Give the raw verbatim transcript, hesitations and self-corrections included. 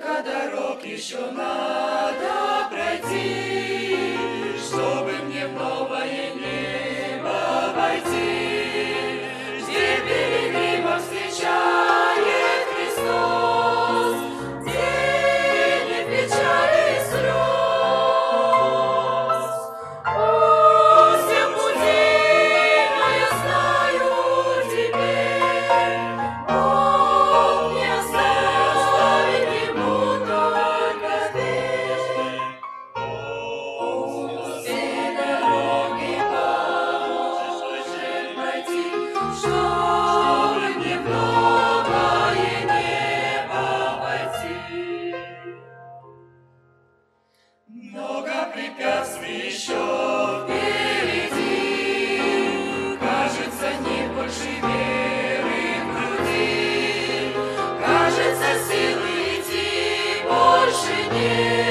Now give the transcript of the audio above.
Сколько дорог еще надо пройти, чтобы мне в новое небо войти, где пилигрима встречает Христос, где нет печали и слез. О, всем пути, но я знаю теперь, Бог не оставит ему только дверь. Все дороги поможет пройти, чтобы мне в новое небо войти. Много препятствий еще впереди, кажется, нет больше веры в груди, кажется, силы идти больше нет. Но я знаю,